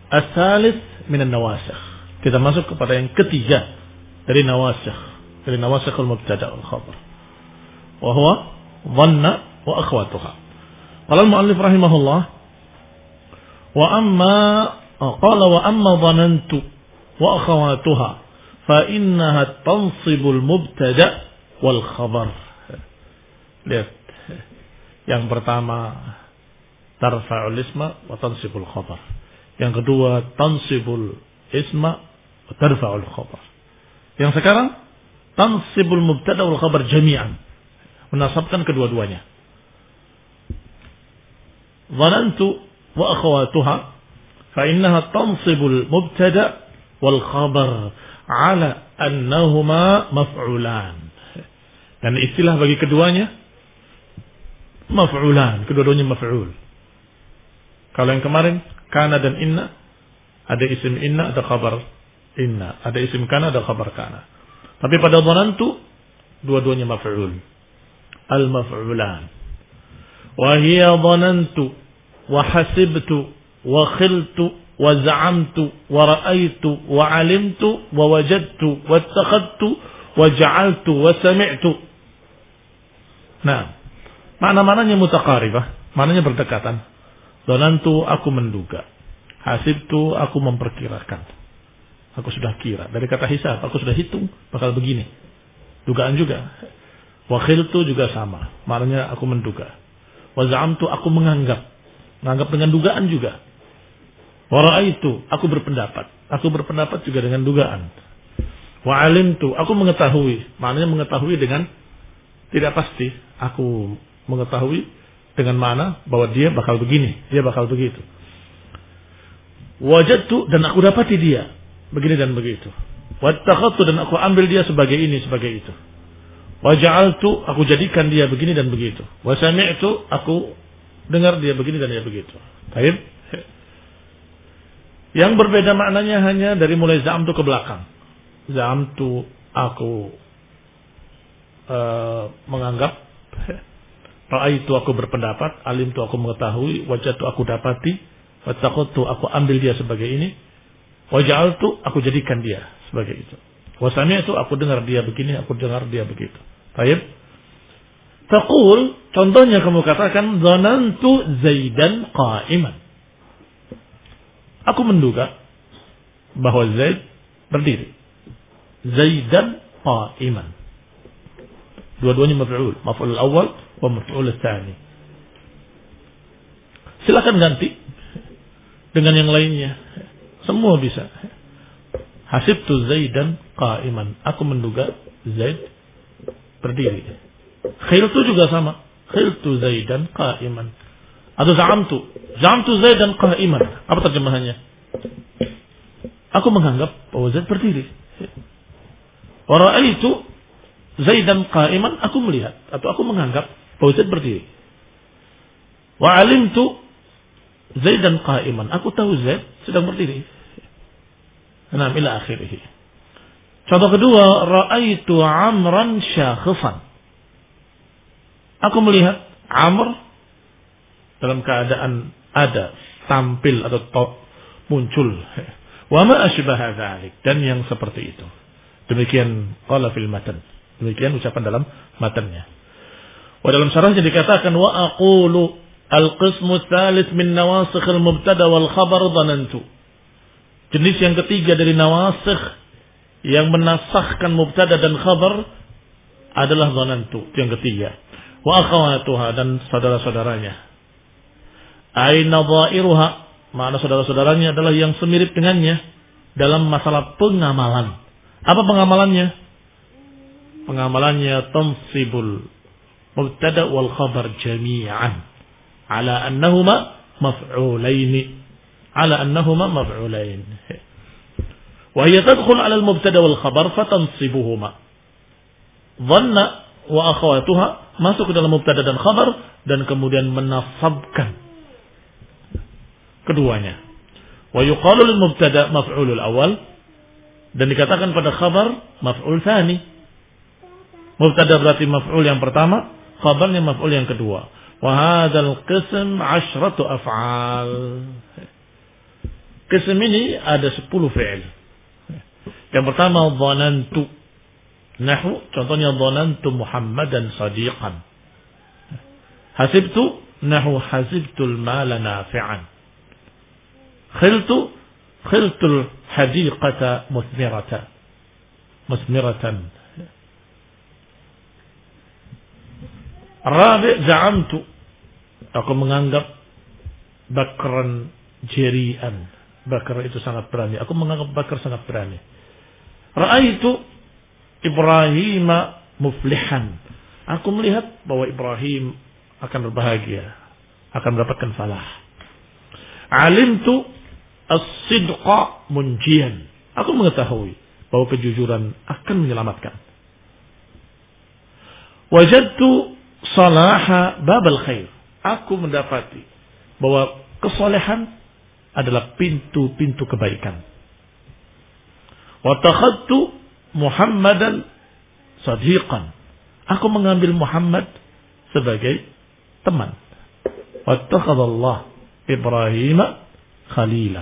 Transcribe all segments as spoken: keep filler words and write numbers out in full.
as-salis min an-nawasikh. Kita masuk kepada yang ketiga dari nawasikh, dari nawasikhul mubtada wal khabar. Wa huwa dhanna wa akhwatuha. Qala al-mu'allif rahimahullah wa amma qala wa amma dhanantu wa akhwatuha fa innaha tansibul mubtada wal khabar. Lihat. Yang pertama tarfa'ul isma wa tansibul khabar. Yang kedua tansibul isma wa tarfa'ul khabar. Yang sekarang tansibul mubtada wal khabar jami'an. Menasabkan kedua-duanya. Dhanantu wa akhawatuha fa innaha tansibul mubtada wal khabar ala annahuma maf'ulan. Dan istilah bagi keduanya maf'ulan, kedua-duanya maf'ul. Kalau yang kemarin kana dan inna, ada isim inna, ada khabar inna, ada isim kana, ada khabar kana. Tapi pada dhanantu dua-duanya maf'ul. Al-maf'ulan. Wa hiya dhanantu wa hasibtu wa khiltu wa za'amtu wa ra'aitu wa 'alimtu wa wajadtu wa ittakhadtu wa ja'altu wa sami'tu. Nah, makna-maknanya mutaqaribah, maknanya berdekatan. Dhanantu aku menduga. Hasibtu aku memperkirakan. Aku sudah kira. Dari kata hisab, aku sudah hitung bakal begini. Dugaan juga. Wa khiltu juga sama. Maknanya aku menduga. Wa za'amtu aku menganggap. Menganggap dengan dugaan juga. Wa ra'aitu aku berpendapat. Aku berpendapat juga dengan dugaan. Wa 'alimtu aku mengetahui. Maknanya mengetahui dengan tidak pasti. Aku mengetahui dengan mana bahwa dia bakal begini, dia bakal begitu. Wajadtu dan aku dapati dia begini dan begitu. Wattakhadtu dan aku ambil dia sebagai ini, sebagai itu. Waja'altu aku jadikan dia begini dan begitu. Wasami'tu aku dengar dia begini dan dia begitu. Baik. Yang berbeda maknanya hanya dari mulai za'amtu ke belakang. Za'amtu aku uh, menganggap, ra'aitu aku berpendapat, alimtu aku mengetahui, wajadtu aku dapati, wattaqattu aku ambil dia sebagai ini, waja'altu aku jadikan dia sebagai itu. Wasami'tu aku dengar dia begini, aku dengar dia begitu. Baik. Taqul, contohnya kamu katakan dhanantu Zaidan qa'iman. Aku menduga bahwa Zaid berdiri. Zaidan qa'iman. Dua-duanya maf'ul, maf'ul awal wa maf'ul tsani. Silakan ganti dengan yang lainnya. Semua bisa. Hasibtu Zaidan qa'iman. Aku menduga Zaid berdiri. Khiltu juga sama. Khiltu Zaidan qa'iman. Atau za'amtu. Za'amtu Zaidan qa'iman. Apa terjemahannya? Aku menganggap bahwa Zaid berdiri. Wa ra'aitu Zaidan qa'iman, aku melihat atau aku menganggap bahwa Zaid berdiri. Wa 'alimtu Zaidan qa'iman, aku tahu Zaid sedang berdiri. Nah, ila akhirih. Contoh kedua, ra'aitu Amran syakhifan. Aku melihat Amr dalam keadaan ada, tampil atau to- muncul. Wa ma asbaha dzalik, dan yang seperti itu. Demikian qala fil matan. Demikian ucapan dalam matanya. Wa dalam syarahnya dikatakan wa aqulu al-qismu tsalits min nawasikh al-mubtada wal khabar dhanantu. Jenis yang ketiga dari nawasikh yang menasahkan mubtada dan khabar adalah dhanantu, yang ketiga. Wa akhawatuha dan saudara-saudaranya. Aina dhairuha, makna saudara-saudaranya adalah yang semirip dengannya dalam masalah pengamalan. Apa pengamalannya? Pengamalannya tansibul mubtada wal khabar jami'an ala annahuma maf'ulain ala annahuma maf'ulain wa hiya tadkhul ala al mubtada wal khabar fatansibuhuma. Dhanna wa akhawatuha masuk ke dalam mubtada dan khabar dan kemudian menasabkan keduanya. Wa yuqalu lil mubtada maf'ulul awal dan dikatakan pada khabar maf'ul tsani. Mubtada berarti maf'ul yang pertama, khabarnya maf'ul yang kedua. Wa hadzal qism asyratu af'al. Qism ini ada sepuluh fi'il. Yang pertama dhanantu. Nahwu contohnya dhanantu Muhammadan sadiqan. Hasibtu nahwu hasibtul mala nafi'an. Khiltu khiltul hadiqata musmirata. Musmiratan. Rabi' za'amtu. Aku menganggap Bakran jeri'an. Bakar itu sangat berani. Aku menganggap Bakar sangat berani. Ra'aitu Ibrahim muflihan. Aku melihat bahwa Ibrahim akan berbahagia, akan mendapatkan falah. Alimtu as-sidqa munjian. Aku mengetahui bahwa kejujuran akan menyelamatkan. Wajadtu salaha babal khair. Aku mendapati bahwa kesolehan adalah pintu-pintu kebaikan. Wa takhadtu Muhammadan sadiqan. Aku mengambil Muhammad sebagai teman. Wa takhadallah Ibrahim khalila.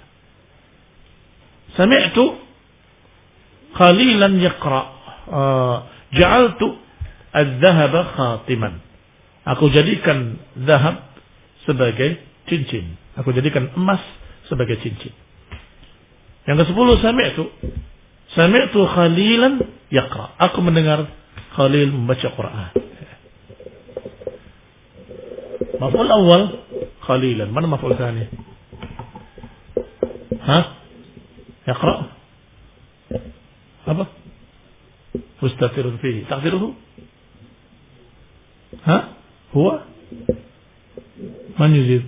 Sami'tu khalilan yaqra. Uh, ja'altu al-dhahaba khatiman. Aku jadikan zahab sebagai cincin. Aku jadikan emas sebagai cincin. Yang kesepuluh sami'tu. Sami'tu khalilan yaqra. Aku mendengar Khalil membaca Quran. Maf'ul awal khalilan. Mana maf'ul tsani? Hah? Yaqra. Apa? Mustatirun fihi. Taqdiruhu? Hah? Huwa? Man yuzid?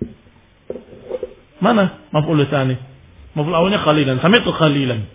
Mana maf'ul tsani? Maf'ul awalnya khalilan. Sami'tu khalilan.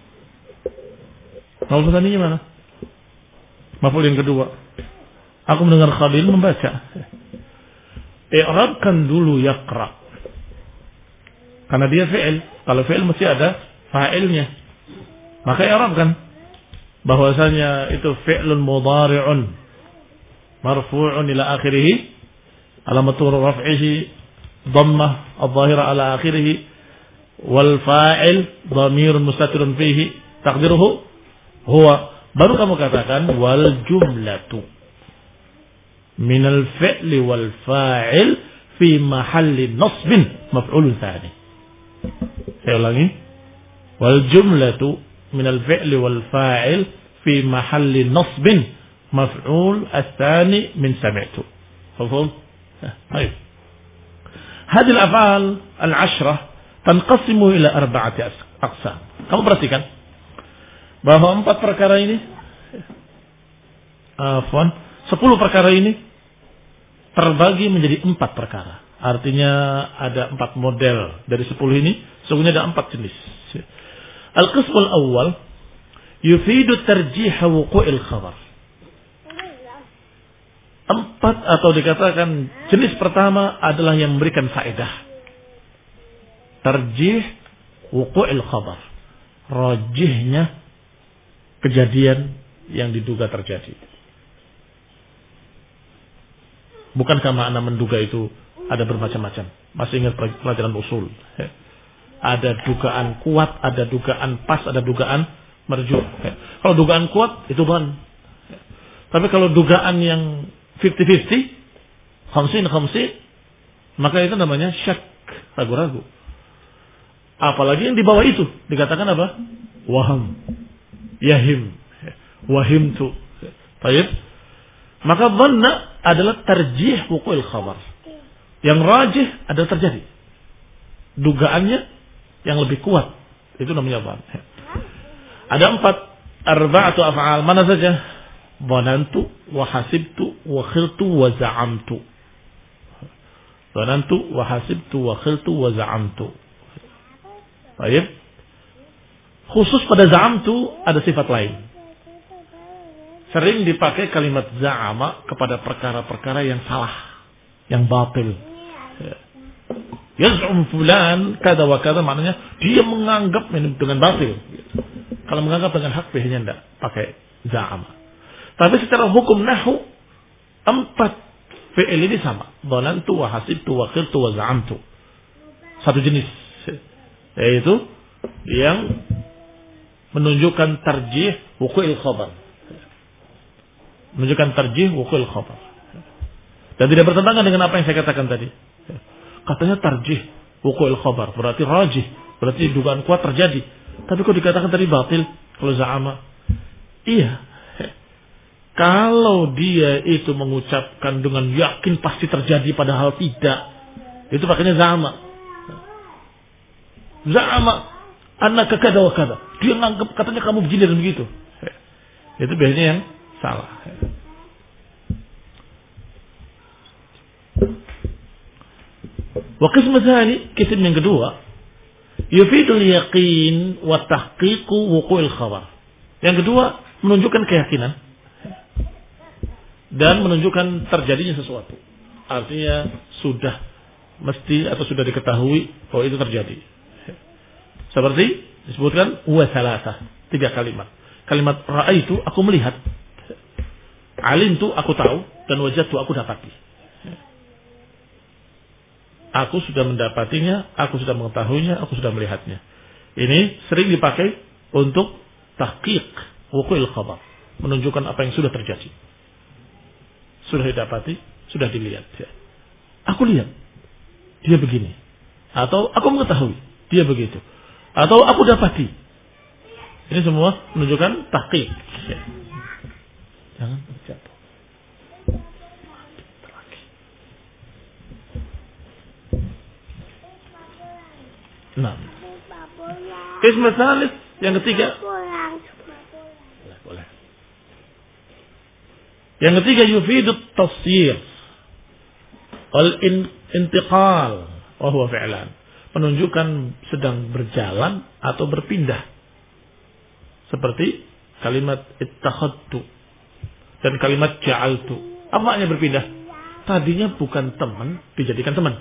Maf'ul tsaninya mana? Maf'ul yang kedua. Aku mendengar Khalil membaca. I'rabkan dulu yaqra. Karena dia fi'il. Kalau fi'il mesti ada fa'ilnya. Maka i'rabkan bahwasanya itu fi'lun mudhari'un marfu'un ila akhirih. Alamatul raf'ihi dhammah adh-dhahira ala akhirih. Wal fa'il dhamirun mustatirun fihi. Taqdiruhu huwa. Baru kamu katakan wal jumlatu minal fi'li wal fa'il fi mahalli nasbin maf'ulun tsani. Saya ulangi. Wal jumlatu minal fi'li wal fa'il fi mahalli nasbin maf'ul tsani min sami'tu. Mafhum? Baik. Hadhihi al-af'al al-'ashrah tanqasimu ila arba'ati aqsam. Kamu perhatikan bahwa empat perkara ini, afwan, sepuluh perkara ini terbagi menjadi empat perkara. Artinya ada empat model dari sepuluh ini. Sesungguhnya ada empat jenis. Al-qismul awal yufidu tarjih wuqu'il khabar. Empat atau dikatakan jenis pertama adalah yang memberikan faedah. Tarjih wuqu'il khabar. Rajihnya kejadian yang diduga terjadi. Bukankah makna menduga itu ada bermacam-macam? Masih ingat pelajaran usul? Ada dugaan kuat, ada dugaan pas, ada dugaan marjuh. Kalau dugaan kuat itu kan. Tapi kalau dugaan yang fifty-fifty, khamsin-khamsin, maka itu namanya syak, ragu-ragu. Apalagi yang di bawah itu dikatakan apa? Waham. Yahim, wahimtu. Baik. Maka dhanna adalah tarjih wuqu'il khabar. Yang rajih adalah terjadi. Dugaannya yang lebih kuat. Itu namanya dhann. Ada empat arba'atu af'al. Mana saja? Dhanantu wa hasibtu wa khiltu wa za'amtu. Dhanantu wa hasibtu wa khiltu wa za'amtu. Baik. Khusus pada za'amtu ada sifat lain. Sering dipakai kalimat za'ama kepada perkara-perkara yang salah, yang batil. Yaz'um fulan kada wa kada, maknanya dia menganggap dengan batil. Kalau menganggap dengan hak biasanya tidak pakai za'ama. Tapi secara hukum nahwu empat fi'il ini sama. Dhanantu wa hasibtu wa khiltu wa za'amtu. Satu jenis. yaitu yang menunjukkan tarjih wuqu'il khabar. Menunjukkan tarjih wuqu'il khabar. Dan tidak bertentangan dengan apa yang saya katakan tadi. Katanya tarjih wuqu'il khabar, berarti rajih, berarti dugaan kuat terjadi. Tapi kok dikatakan tadi batil kalau za'ama? Iya. Kalau dia itu mengucapkan dengan yakin pasti terjadi padahal tidak, itu pakainya za'ama. Za'ama annaka kada wa kada. Dia nganggap katanya kamu begini dan begitu. Itu biasanya yang salah. Wa qismu tsani, kism yang kedua, yufidul yaqin wa tahqiqu wuqu'il khabar. Yang kedua menunjukkan keyakinan dan menunjukkan terjadinya sesuatu. Artinya sudah mesti atau sudah diketahui bahwa itu terjadi. Seperti disebutkan wa salasah, tiga kalimat. Kalimat ra'aitu, aku melihat. Alimtu, aku tahu. Dan wajadtu, aku dapati. Aku sudah mendapatinya, aku sudah mengetahuinya, aku sudah melihatnya. Ini sering dipakai untuk tahqiq wuqu'il khabar, menunjukkan apa yang sudah terjadi. Sudah didapati, sudah dilihat. Aku lihat, dia begini. Atau aku mengetahui, dia begitu. Atau aku dapati. Ini semua menunjukkan tahqiq. Jangan jatuh. Nah, kism tsalits yang ketiga. Boleh, boleh. Yang ketiga yufidut tafsir wal intiqal wa huwa fi'lan. Menunjukkan sedang berjalan atau berpindah. Seperti kalimat ittakhadtu dan kalimat ja'altu. Apa maknanya berpindah? Tadinya bukan teman, dijadikan teman.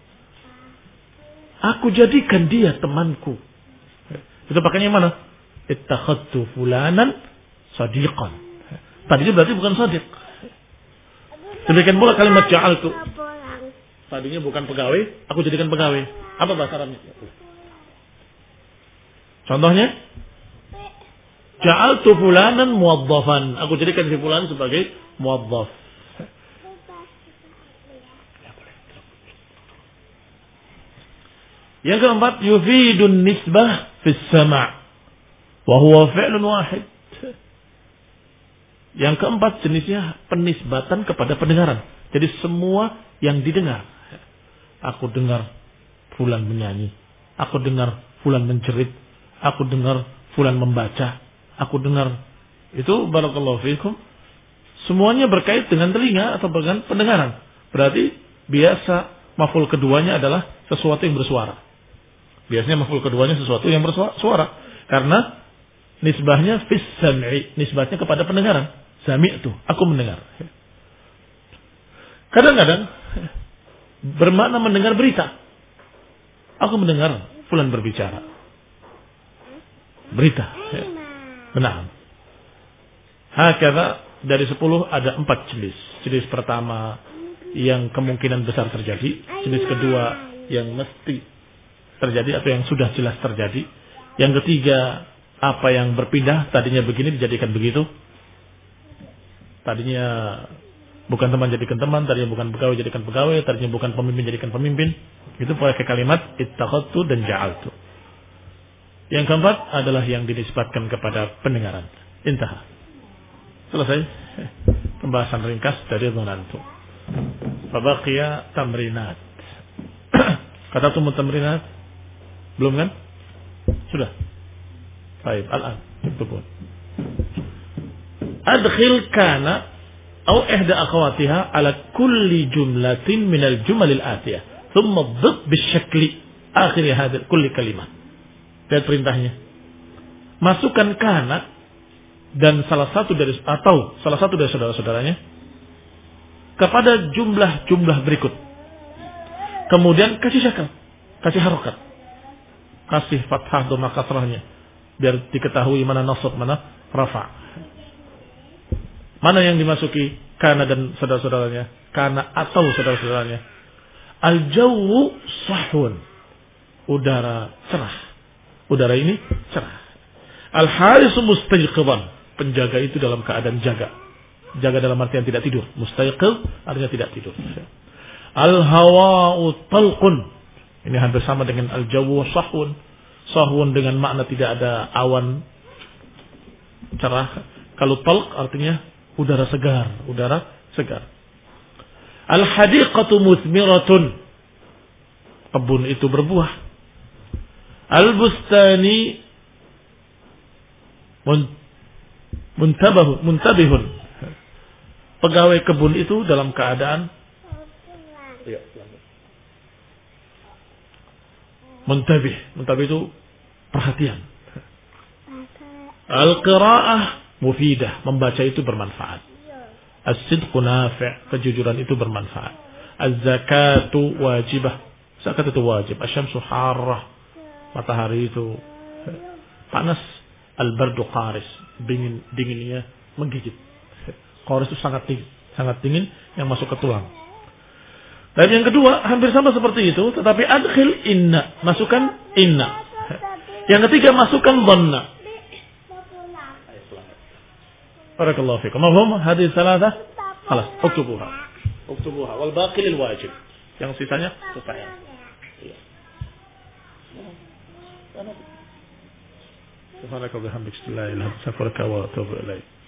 Aku jadikan dia temanku. Itu pakainya mana? Ittakhadtu fulanan sadiqan. Tadinya berarti bukan sadiq. Demikian pula kalimat ja'altu. Tadinya bukan pegawai, aku jadikan pegawai. Apa bahasa Arabnya? Contohnya, ja'altu fulanan muwaddafan. Aku jadikan si fulan sebagai muwaddaf. Yang keempat, yufidun nisbah fis sama' wa huwa fi'lun wahid. Yang keempat jenisnya penisbatan kepada pendengaran. Jadi semua yang didengar. Aku dengar fulan menyanyi, aku dengar fulan menjerit, aku dengar fulan membaca, aku dengar itu barakallahu fiikum. Semuanya berkait dengan telinga atau dengan pendengaran. Berarti biasa maf'ul keduanya adalah sesuatu yang bersuara. Biasanya maf'ul keduanya sesuatu yang bersuara. Karena nisbahnya fis sam'i. Nisbahnya kepada pendengaran. Sami'tu, aku mendengar. Kadang-kadang bermakna mendengar berita. Aku mendengar fulan berbicara. Berita. Benar. Hakadha dari sepuluh ada empat jenis. Jenis pertama yang kemungkinan besar terjadi. Jenis kedua yang mesti terjadi atau yang sudah jelas terjadi. Yang ketiga, apa yang berpindah, tadinya begini dijadikan begitu. Tadinya bukan teman jadikan teman, tadinya bukan pegawai jadikan pegawai, tadinya bukan pemimpin jadikan pemimpin. Itu pakai kalimat ittakhadtu dan ja'altu. Yang keempat adalah yang dinisbatkan kepada pendengaran. Intah. Selesai pembahasan ringkas dari dhanantu. Fabaqiya tamrinat. Kata tumu tamrinat. Belum kan? Sudah. Baik, al-an. Tubun. Adkhil kana atau ihda akhawatiha ala kulli jumlatin min al-jumal al-atiyah. Thumma dhib bisyakli akhir hadhihi kulli kalimah. Dan perintahnya. Masukkan kana dan salah satu dari atau salah satu dari saudara-saudaranya kepada jumlah-jumlah berikut. Kemudian kasih syakal, kasih harokat. Kasih fathah dhamma kasrahnya biar diketahui mana nasab mana rafa. Mana yang dimasuki kana dan saudara-saudaranya, kana atau saudara-saudaranya. Al-jawu sahun udara cerah. Udara ini cerah. Al-harisu mustayqidan, penjaga itu dalam keadaan jaga. Jaga dalam artian tidak tidur. Mustayqid artinya tidak tidur. Al-hawa'u talqun, ini hampir sama dengan al-jawu sahwun. Sahwun dengan makna tidak ada awan, cerah. Kalau talq artinya udara segar, udara segar. Al-hadiqatu muthmiratun, kebun itu berbuah. Al-bustani muntabahun, muntabihun, pegawai kebun itu dalam keadaan muntabih. Muntabih itu perhatian. Al-qira'ah mufidah, membaca itu bermanfaat. As-sidqu nafi', kejujuran itu bermanfaat. Az-zakatu wajibah, zakat itu wajib. Asy-syamsu harrah, matahari itu panas. Al-bardu qaris, dingin, dinginnya menggigit. Qaris itu sangat dingin, sangat dingin yang masuk ke tulang. Dan yang kedua hampir sama seperti itu, tetapi adkhil inna, masukkan inna. Yang ketiga masukkan dhanna. Barakallahu fikum. Mafhum hadis salatah? Khalas, uktubuha. Uktubuha wal baqi lil wajib. Yang sisanya selesai. Iya. Subhanaka wa bihamdika la ilaha illa anta astaghfiruka wa atubu ilaik.